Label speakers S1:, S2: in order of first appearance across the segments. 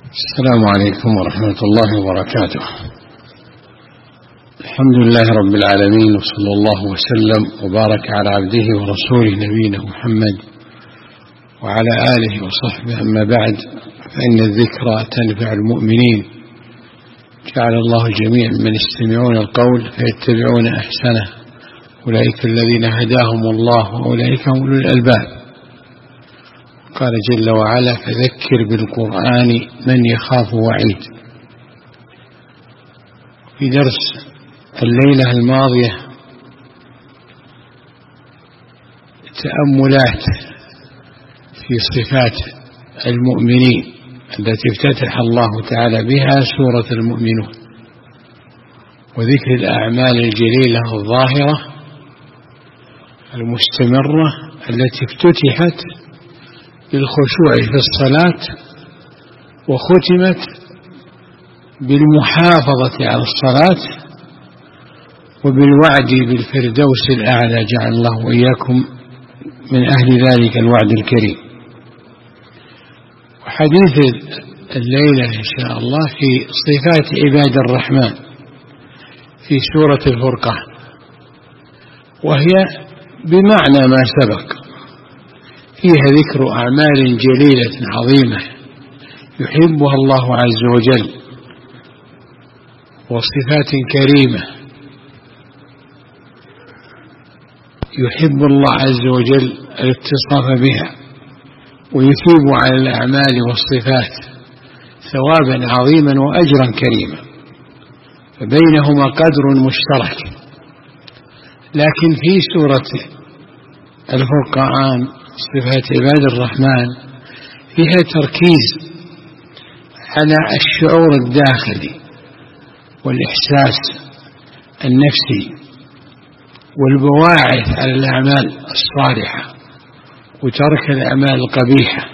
S1: السلام عليكم ورحمة الله وبركاته. الحمد لله رب العالمين، وصلى الله وسلم وبارك على عبده ورسوله نبينا محمد وعلى آله وصحبه، أما بعد، فإن الذكرى تنفع المؤمنين. جعل الله جميعا من يستمعون القول فيتبعون أحسنه، أولئك الذين هداهم الله وأولئك هم أولو الألباب. قال جل وعلا: فذكر بالقرآن من يخاف وعيد. في درس الليلة الماضية تأملات في صفات المؤمنين التي افتتح الله تعالى بها سورة المؤمنون، وذكر الأعمال الجليلة الظاهرة المستمرة التي افتتحت بالخشوع في الصلاة وختمت بالمحافظة على الصلاة وبالوعد بالفردوس الأعلى. جعل الله وإياكم من أهل ذلك الوعد الكريم. وحديث الليلة إن شاء الله في صفات عباد الرحمن في سورة الفرقان، وهي بمعنى ما سبق، فيها ذكر أعمال جليلة عظيمة يحبها الله عز وجل، وصفات كريمة يحب الله عز وجل الاتصاف بها، ويثيب على الأعمال والصفات ثوابا عظيما وأجرا كريما، فبينهما قدر مشترك. لكن في سورة الفرقان صفات عباد الرحمن فيها تركيز على الشعور الداخلي والإحساس النفسي والبواعث على الأعمال الصالحة وترك الأعمال القبيحة،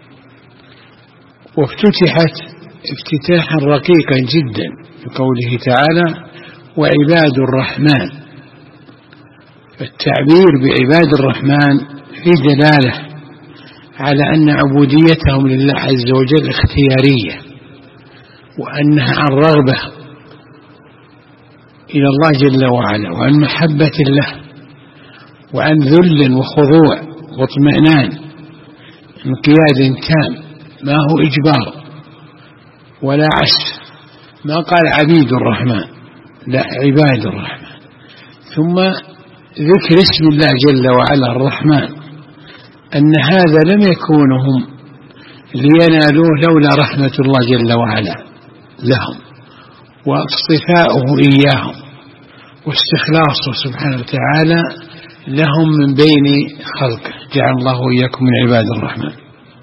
S1: وافتتحت افتتاحا رقيقا جدا بقوله تعالى: وعباد الرحمن. فالتعبير بعباد الرحمن في دلالة على أن عبوديتهم لله عز وجل اختيارية، وأنها عن رغبة إلى الله جل وعلا، وعن محبة الله، وعن ذل وخضوع واطمئنان، انقياد تام، ما هو إجبار ولا عسف. ما قال عبيد الرحمن، لا، عباد الرحمن. ثم ذكر اسم الله جل وعلا الرحمن، أن هذا لم يكونوا هم لينالوه لولا رحمة الله جل وعلا لهم، واصطفاؤه إياهم، واستخلاصه سبحانه وتعالى لهم من بين خلقه. جعل الله وإياكم من عباد الرحمن.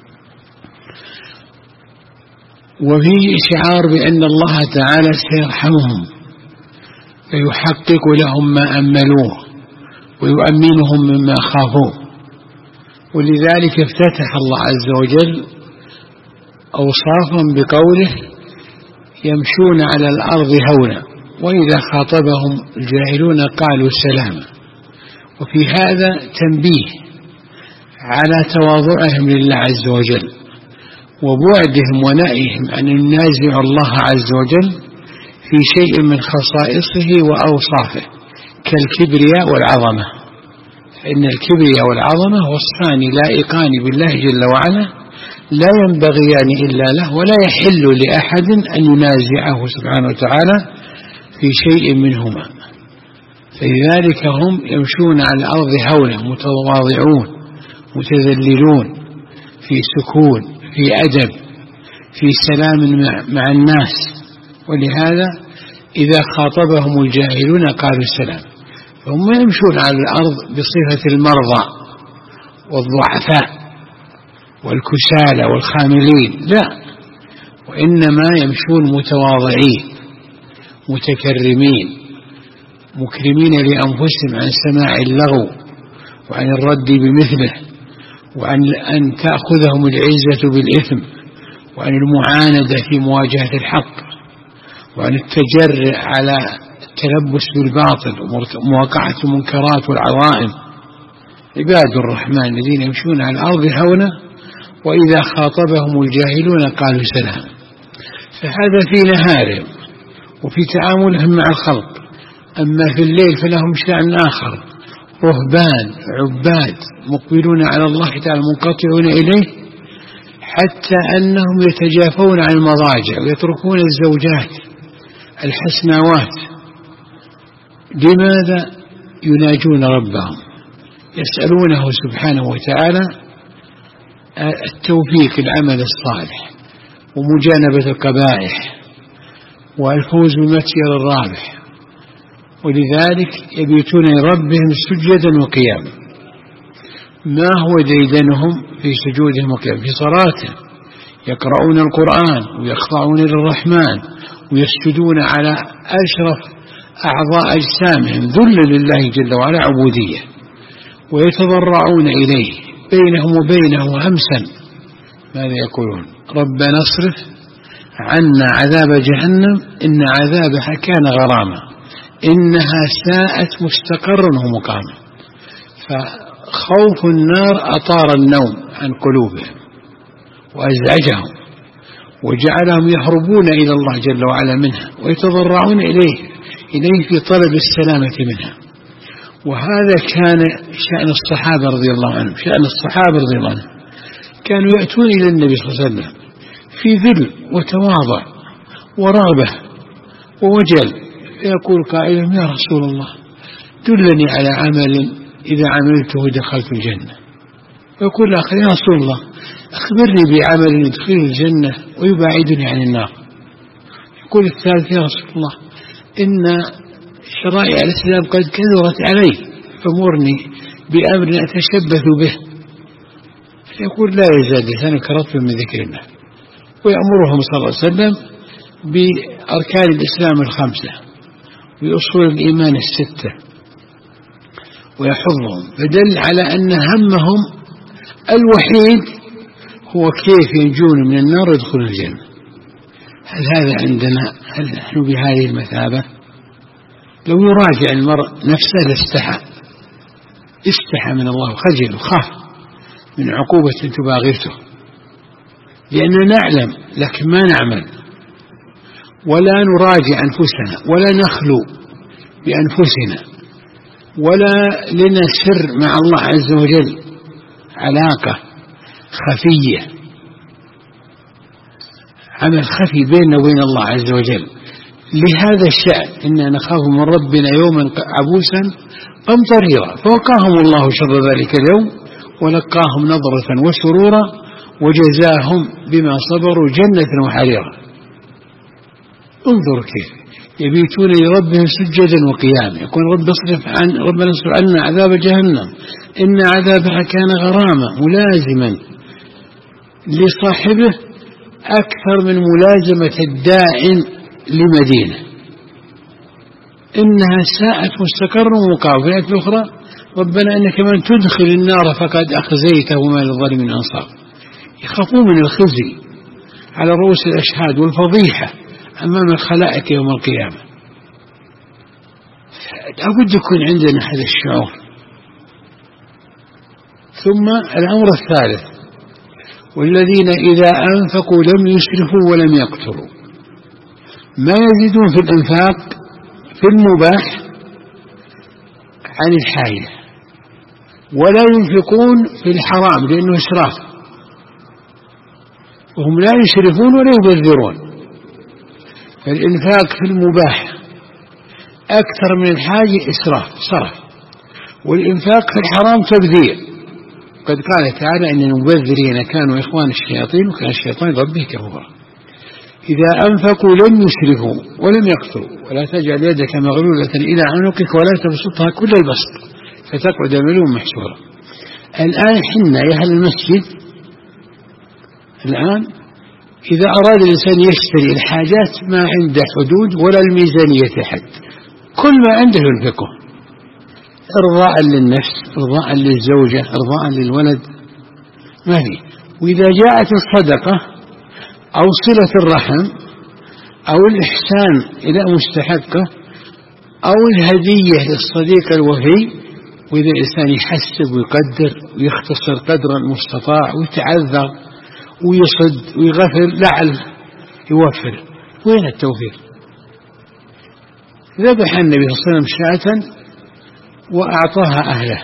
S1: وفيه إشعار بأن الله تعالى سيرحمهم فيحقق لهم ما أملوه ويؤمنهم مما خافوه. ولذلك افتتح الله عز وجل أوصافا بقوله: يمشون على الأرض هونا وإذا خاطبهم الجاهلون قالوا سلاما. وفي هذا تنبيه على تواضعهم لله عز وجل، وبعدهم ونأيهم أن ينازعوا الله عز وجل في شيء من خصائصه وأوصافه كالكبرياء والعظمة، فإن الكبرياء والعظمة وصفان لائقان بالله جل وعلا لا ينبغيان إلا له، ولا يحل لأحد أن ينازعه سبحانه وتعالى في شيء منهما. فلذلك هم يمشون على الأرض هونا، متواضعون متذللون، في سكون، في أدب، في سلام مع الناس. ولهذا إذا خاطبهم الجاهلون قالوا سلام. فهم يمشون على الأرض بصفة المرضى والضعفاء والكسالى والخاملين، لا، وإنما يمشون متواضعين متكرمين مكرمين لأنفسهم عن سماع اللغو وعن الرد بمثله، وعن أن تأخذهم العزة بالإثم، وعن المعاندة في مواجهة الحق، وعن التجرع على التلبس بالباطل ومواقعة المنكرات والعظائم. عباد الرحمن الذين يمشون على الأرض هونا وإذا خاطبهم الجاهلون قالوا سلام. فهذا في نهارهم وفي تعاملهم مع الخلق. أما في الليل فلهم شأن آخر، رهبان عباد مقبلون على الله تعالى منقطعون إليه، حتى أنهم يتجافون عن المضاجع ويتركون الزوجات الحسناوات. لماذا؟ يناجون ربهم، يسألونه سبحانه وتعالى التوفيق العمل الصالح ومجانبة القبائح والفوز بالمتجر الرابح، ولذلك يبيتون لربهم سجدا وقياما. ما هو ديدنهم في سجودهم وقيامهم؟ في صلاتهم يقرؤون القرآن ويخضعون للرحمن ويسجدون على أشرف أعضاء أجسامهم ذل لله جل وعلا عبودية، ويتضرعون إليه بينهم وبينه همسا. ماذا يقولون؟ ربنا اصرف عنا عذاب جهنم إن عذابها كان غراما إنها ساءت مستقرا ومقاما. فخوف النار أطار النوم عن قلوبهم وأزعجهم وجعلهم يهربون إلى الله جل وعلا منها ويتضرعون إليه في طلب السلامة منها. وهذا كان شأن الصحابة رضي الله عنهم. شأن الصحابة رضي الله عنهم كانوا يأتون إلى النبي صلى الله عليه وسلم في ذل وتواضع ورغبة ووجل، فيقول قائل: يا رسول الله دلني على عمل إذا عملته دخلت الجنة. ويقول الآخر: يا رسول الله أخبرني بعمل يدخل الجنة ويبعدني عن النار. يقول الثالث: يا رسول الله إن شرائع الإسلام قد كثرت علي فمرني بأمر أتشبث به. يقول: لا يزال لسانك رطبا من ذكر الله. ويأمرهم صلى الله عليه وسلم بأركان الإسلام الخمسة وبأصول الإيمان الستة ويحضهم، فدل على أن همهم الوحيد هو كيف ينجون من النار ويدخلون الجنة. هل هذا عندنا؟ هل نحن بهذه المثابة؟ لو يراجع المرء نفسه استحى من الله وخجل وخاف من عقوبة تباغته، لأننا نعلم لكن ما نعمل، ولا نراجع أنفسنا ولا نخلو بأنفسنا، ولا لنا سر مع الله عز وجل علاقة خفية، عمل خفي بيننا وبين الله عز وجل. لهذا الشأن إننا نخاف من ربنا يوما عبوسا قمطريرا، فوقاهم الله شر ذلك اليوم ولقاهم نظرة وسرورا وجزاهم بما صبروا جنة وحريرا. انظر كيف يبيتون لربهم سجدا وقياما. يقول: ربنا اصرف عنا عذاب جهنم إن عذابها كان غراما، ملازما لصاحبه أكثر من ملازمة الداعٍ لمدينة. إنها ساءت مستقرا ومقاما. في الآية الأخرى: ربنا إنك من تدخل النار فقد أخزيته وما للظالمين أنصار. يخافون من الخزي على رؤوس الأشهاد والفضيحة أمام الخلائق يوم القيامة. لابد يكون عندنا هذا الشعور. ثم الأمر الثالث: والذين إذا أنفقوا لم يسرفوا ولم يقتروا. ما يزيدون في الإنفاق في المباح عن الحاجة، ولا ينفقون في الحرام لأنه إسراف، وهم لا يسرفون ولا يبذرون. فالإنفاق في المباح أكثر من الحاجة إسراف صرف، والإنفاق في الحرام تبذير. قد قال تعالى: إن المبذرين كانوا إخوان الشياطين وكان الشيطان ربه كفورا. إذا أنفقوا لم يسرفوا ولم يقتروا. ولا تجعل يدك مغلولة إلى عنقك ولا تبسطها كل البسط فتقعد ملوما محسورا. الآن حنا يا أهل المسجد، الآن إذا أراد الإنسان يشتري الحاجات ما عنده حدود ولا الميزانية حد، كل ما عنده ينفقه إرضاء للنفس، إرضاء للزوجة، إرضاء للولد، ما فيه. وإذا جاءت الصدقة أو صلة الرحم أو الإحسان إلى مستحقه أو الهدية للصديق الوفي، وإذا الإنسان يحسب ويقدر ويختصر قدر المستطاع ويتعذر ويصد ويغفر لعل يوفر، وين التوفير؟ ذبح النبي صلى الله عليه وسلم شاة وأعطاها أهله،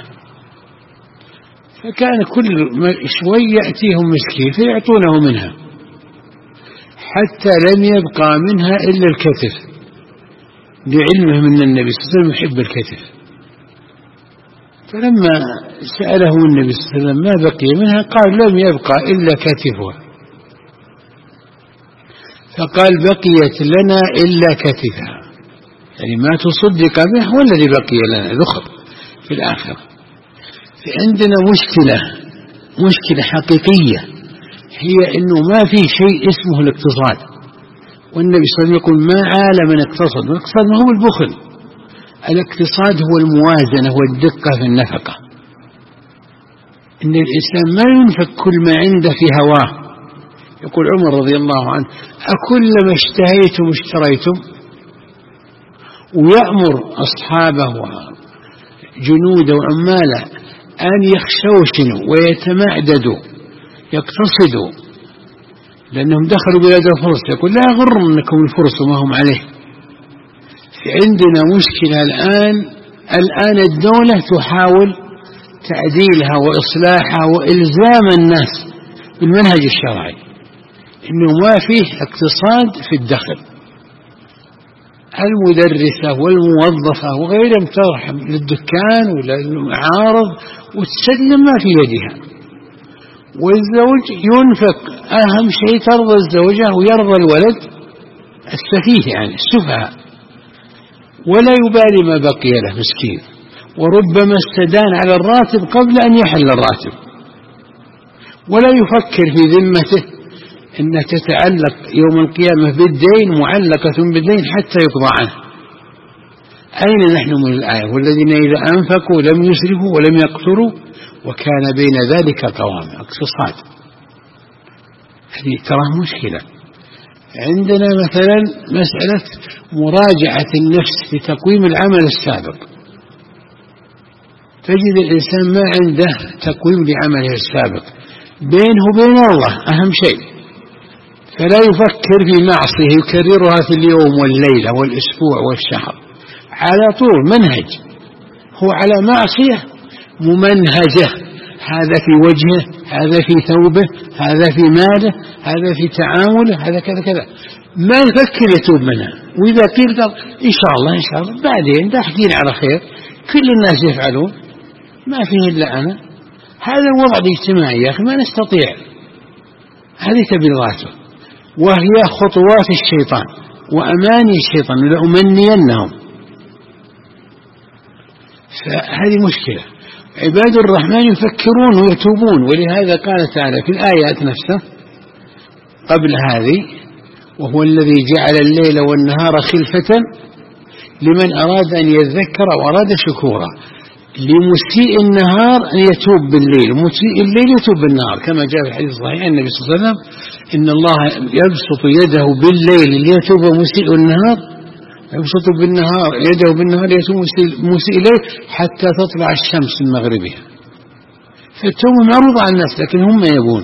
S1: فكان كل شوي يأتيهم مسكين فيعطونه منها حتى لم يبقى منها إلا الكتف، لعلمه من النبي صلى الله عليه وسلم يحب الكتف. فلما سأله النبي صلى الله عليه وسلم ما بقي منها قال لم يبقى إلا كتفها، فقال بقيت لنا إلا كتفها، يعني ما تصدق به والذي بقي لنا ذخر في الآخرة. فعندنا مشكلة حقيقية، هي أنه ما في شيء اسمه الاقتصاد، والنبي صلى الله عليه وسلم يقول ما عال من اقتصد، والاقتصاد ما هو البخل، الاقتصاد هو الموازنة والدقة في النفقة، إن الإنسان ما ينفق كل ما عنده في هواه. يقول عمر رضي الله عنه أكلما اشتهيتم اشتريتم، ويأمر أصحابه وجنوده وعماله أن يخشوشنوا ويتمعددوا يقتصدوا، لأنهم دخلوا بلاد الفرس، يقول لا يغرنكم الفرس وما هم عليه. عندنا مشكلة الآن الدولة تحاول تعديلها وإصلاحها وإلزام الناس بالمنهج الشرعي، إنه ما فيه اقتصاد في الدخل. المدرسة والموظفة وغيرهم ترحم للدكان ولا المعارض وتسلم ما في يدها، والزوج ينفق أهم شيء ترضى الزوجة ويرضى الولد السفيه يعني السفهاء، ولا يبالي ما بقي له مسكين، وربما استدان على الراتب قبل أن يحل الراتب، ولا يفكر في ذمته أنها تتعلق يوم القيامة بالدين، معلقة بالدين حتى يقضى عنه. أين نحن من الآية؟ والذين إذا أنفقوا لم يسرفوا ولم يقتروا وكان بين ذلك قواما. اقتصاد هذه ترى مشكلة. عندنا مثلا مسألة مراجعة النفس في تقويم العمل السابق، تجد الإنسان ما عنده تقويم لعمله السابق بينه وبين الله أهم شيء، فلا يفكر في معصيه يكررها في اليوم والليلة والأسبوع والشهر، على طول منهج، هو على معصية ممنهجة، هذا في وجهه، هذا في ثوبه، هذا في ماله، هذا في تعامله، هذا كذا كذا، ما يفكر يتوب منها. وإذا قيل قال إن شاء الله بعدين داخلين على خير، كل الناس يفعلون ما فيه إلا أنا، هذا الوضع الاجتماعي يا أخي ما نستطيع، هذه تبلغاته وهي خطوات الشيطان وأماني الشيطان لأمنينهم. فهذه مشكلة. عباد الرحمن يفكرون ويتوبون، ولهذا قال تعالى في الآيات نفسها قبل هذه وهو الذي جعل الليل والنهار خلفة لمن أراد أن يذكر وأراد شكورا، لمسيء النهار أن يتوب بالليل ومسيء الليل يتوب بالنهار، كما جاء في الحديث الصحيح عن النبي صلى الله عليه وسلم إن الله يبسط يده بالليل ليتوب مسيء النهار، يبسط بالنهار يده بالنهار يتوب مسيء الليل حتى تطلع الشمس من مغربها. فالتوبة معروضة على الناس لكن هم يبون.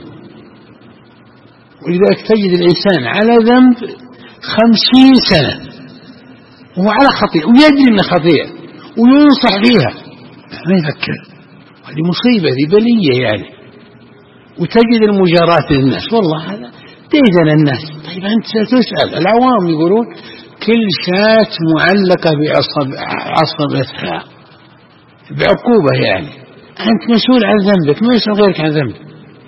S1: ولذلك تجد الإنسان على ذنب 50 سنة وهو على خطيئة ويدري أنه خطيئة وينصح فيها ما يفكر، هذه مصيبة، هذه بلية يعني. وتجد المجاراة للناس، والله هذا ديدن الناس. طيب أنت ستسأل، العوام يقولون كل شاة معلقة بعصبتها بعقوبة، يعني أنت مسؤول عن ذنبك ما يسأل غيرك عن ذنبك،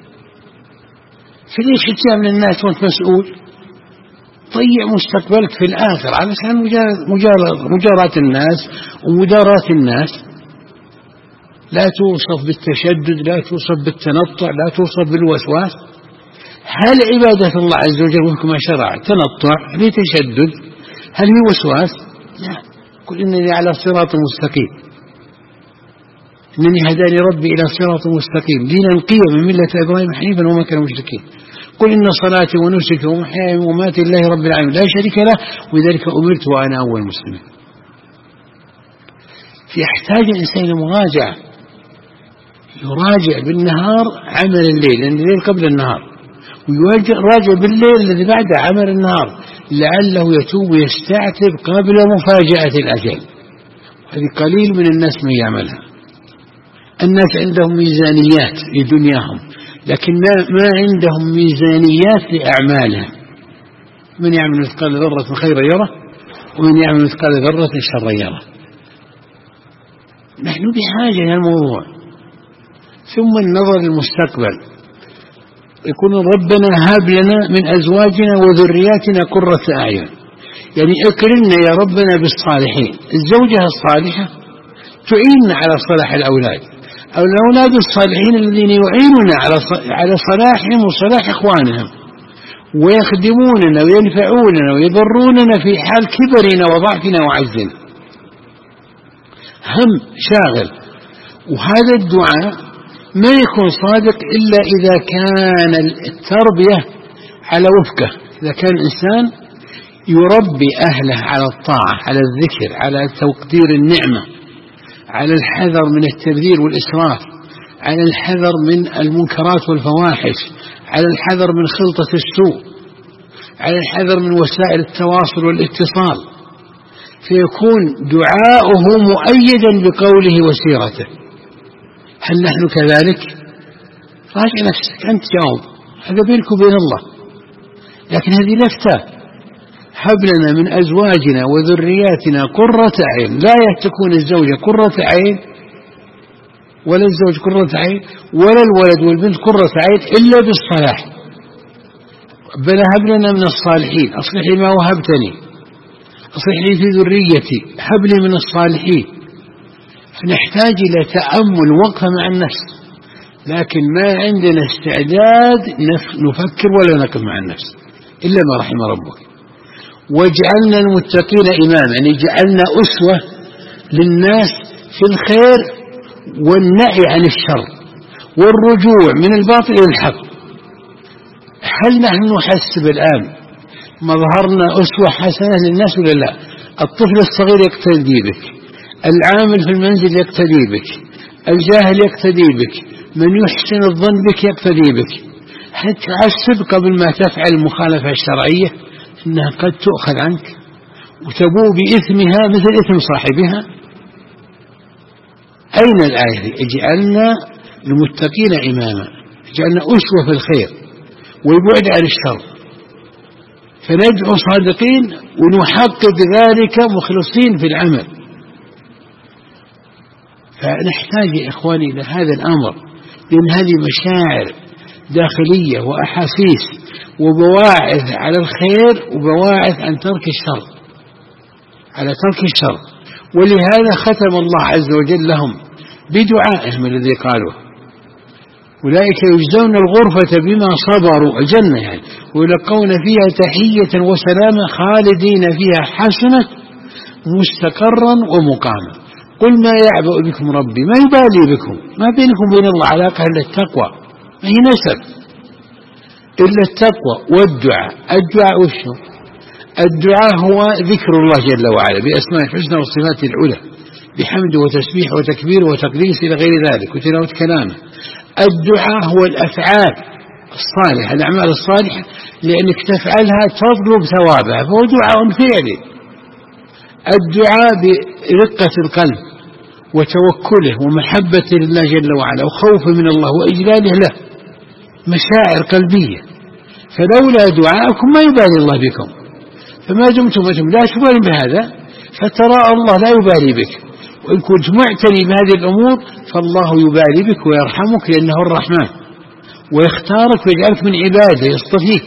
S1: فليش تجامل الناس وأنت مسؤول؟ ضيع مستقبلك في الآخر علشان مجاراة الناس ومداراة الناس. لا توصف بالتشدد، لا توصف بالتنطع، لا توصف بالوسواس. هل عبادة الله عز وجل وفق ما شرع تنطع لتشدد؟ هل هي وسواس؟ لا. قل إنني على صراط مستقيم، إنني هداني ربي إلى صراط مستقيم دينا قيما من ملة إبراهيم حنيفا وما كان مشركين. قل إن صلاتي ونسكي ومحياي ومماتي لله رب العالمين لا شريك له وذلك أمرت وأنا أول مسلم. يحتاج الإنسان إلى مراجعة، يراجع بالنهار عمل الليل لأن الليل قبل النهار، ويراجع بالليل الذي بعده عمل النهار، لعله يتوب ويستعتب قبل مفاجأة الأجل. هذه قليل من الناس من يعملها. الناس عندهم ميزانيات لدنياهم، لكن ما عندهم ميزانيات لأعمالهم. من يعمل مثقال ذرة خيرا يره، ومن يعمل مثقال ذرة شرا يره. نحن بحاجة إلى الموضوع. ثم النظر للمستقبل، يكون ربنا هب لنا من أزواجنا وذرياتنا قرة أعين، يعني اكرمنا يا ربنا بالصالحين. الزوجة الصالحة تعيننا على صلاح الأولاد، أو الأولاد الصالحين الذين يعيننا على صلاحهم وصلاح إخوانهم، ويخدموننا وينفعوننا ويضروننا في حال كبرنا وضعفنا وعجزنا. هم شاغل. وهذا الدعاء ما يكون صادق إلا إذا كان التربية على وفقه، إذا كان الإنسان يربي أهله على الطاعة، على الذكر، على تقدير النعمة، على الحذر من التبذير والإسراف، على الحذر من المنكرات والفواحش، على الحذر من خلطة السوء، على الحذر من وسائل التواصل والاتصال، فيكون دعاؤه مؤيدا بقوله وسيرته. هل نحن كذلك؟ راجع نفسك، أنت جاوب، هذا بينك وبين الله. لكن هذه لفتة: هب لنا من أزواجنا وذرياتنا قرة عين. لا تكون الزوجة قرة عين ولا الزوج قرة عين ولا الولد والبنت قرة عين إلا بالصلاح. بل هب لنا من الصالحين، أصلح لي ما وهبتني، أصلح لي في ذريتي، هب لي من الصالحين. فنحتاج إلى تأمل وقفة مع النفس، لكن ما عندنا استعداد نفكر ولا نقف مع النفس إلا ما رحم ربك. واجعلنا المتقين إماما، يعني جعلنا أسوة للناس في الخير والنهي عن الشر والرجوع من الباطل إلى الحق. هل نحن نحسب الآن مظهرنا أسوة حسنة للناس ولا لا؟ الطفل الصغير يقتدي بك، العامل في المنزل يقتدي بك، الجاهل يقتدي بك، من يحسن الظن بك يقتدي بك. هل تحسب قبل ما تفعل المخالفة الشرعية إنها قد تؤخذ عنك وتبوء بإثمها مثل إثم صاحبها؟ أين الآية؟ اجعلنا المتقين إماما، اجعلنا أسوة في الخير ويبعد عن الشر، فندعو صادقين ونحقق ذلك مخلصين في العمل. فنحتاج يا إخواني إلى هذا الأمر، لأن هذه مشاعر داخلية وأحاسيس وبواعث على الخير وبواعث عن ترك الشر، على ترك الشر. ولهذا ختم الله عز وجل لهم بدعائهم الذي قالوا: أولئك يجزون الغرفة بما صبروا، الجنة يعني، ويلقون فيها تحية وسلاما خالدين فيها حسنة مستقرا ومقاما. قل ما يعبأ بكم ربي، ما يبالي بكم، ما بينكم وبين الله علاقة إلا التقوى، ما هي نسب إلا التقوى والدعاء. الدعاء وشو؟ الدعاء هو ذكر الله جل وعلا بأسماء الحسنى والصفات العلى، بحمد وتسبيح وتكبير وتقديس إلى غير ذلك، وتلاوة كلامه. الدعاء هو الأفعال الصالحة، الأعمال الصالحة، لأنك تفعلها تطلب ثوابها، فهو دعاء فعلي. الدعاء برقة القلب وتوكله ومحبة لله جل وعلا وخوفه من الله وإجلاله له، مشاعر قلبية. فلولا دعاءكم ما يبالي الله بكم، فما دمتم لا تبالي بهذا فترى الله لا يبالي بك. وإن كنت معتني بهذه الأمور فالله يبالي بك ويرحمك، لأنه الرحمن، ويختارك ويجعلك من عباده، يصطفيك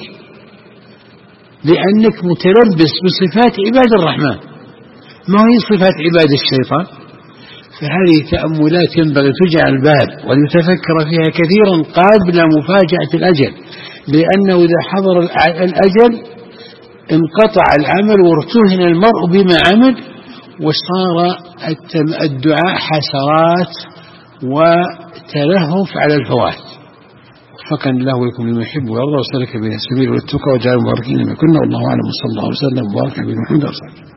S1: لأنك متلبس بصفات عباد الرحمن، ما هي صفات عباد الشيطان. فهذه تأملات ينبغي تجعل البال وليتفكر فيها كثيرا قبل مفاجأة الأجل، لأنه إذا حضر الأجل انقطع العمل وارتهن المرء بما عمل، وصار الدعاء حسرات وتلهف على الفوات. وفقنا الله ويكم لما يحب ويرضى، وسلك بين السبيل والتقى، وجعل المباركين لما كنا. والله أعلم، وصلى الله وسلم وبارك على محمد.